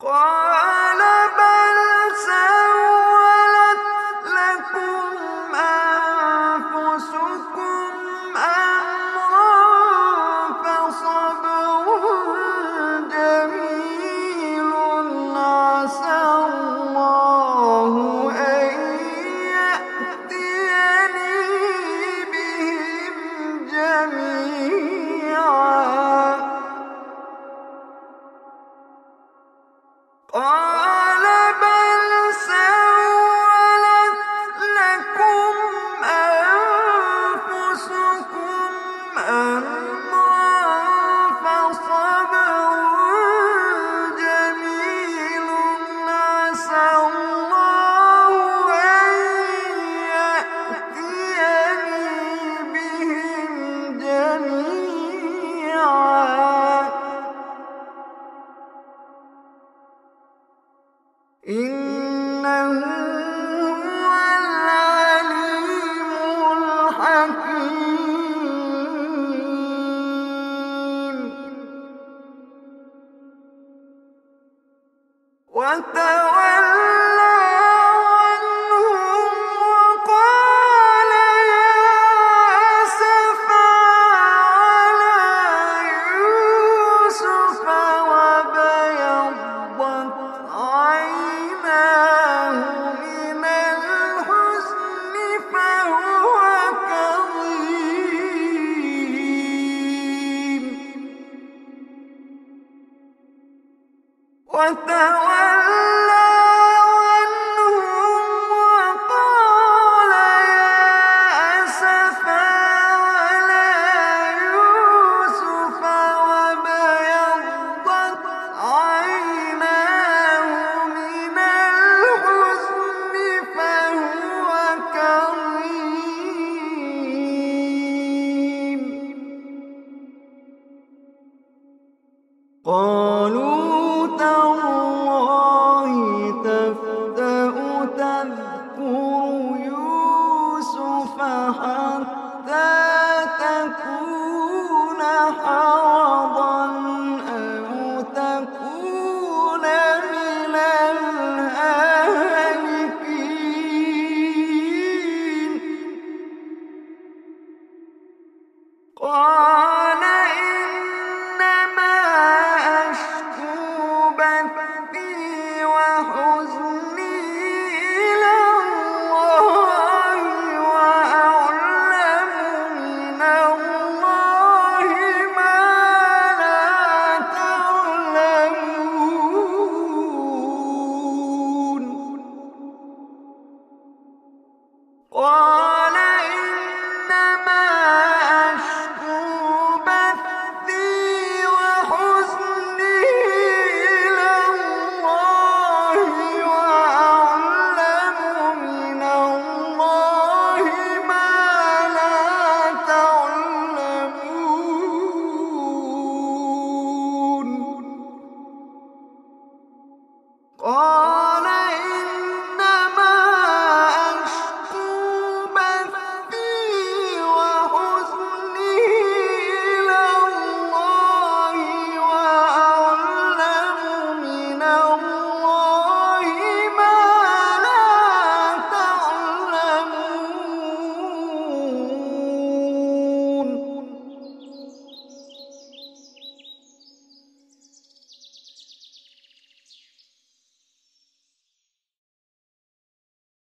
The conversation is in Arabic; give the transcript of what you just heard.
قال بل سولت لكم أنفسكم أمرا فصبر جميل عسى الله أن يأتيني بهم جميعا. قال بل سولت لكم أنفسكم أمرا فصبر جميل عسى الله أن يأتيني بهم جميعا إنه هو العليم الحكيم. وتولى عنهم وقال يا أسفا على يوسف وابيضت عيناه من الحزن فهو كظيم. وتولى عنهم وقال يا أسفا على يوسف وابيضت عيناه من الحزن فهو كظيم. قالوا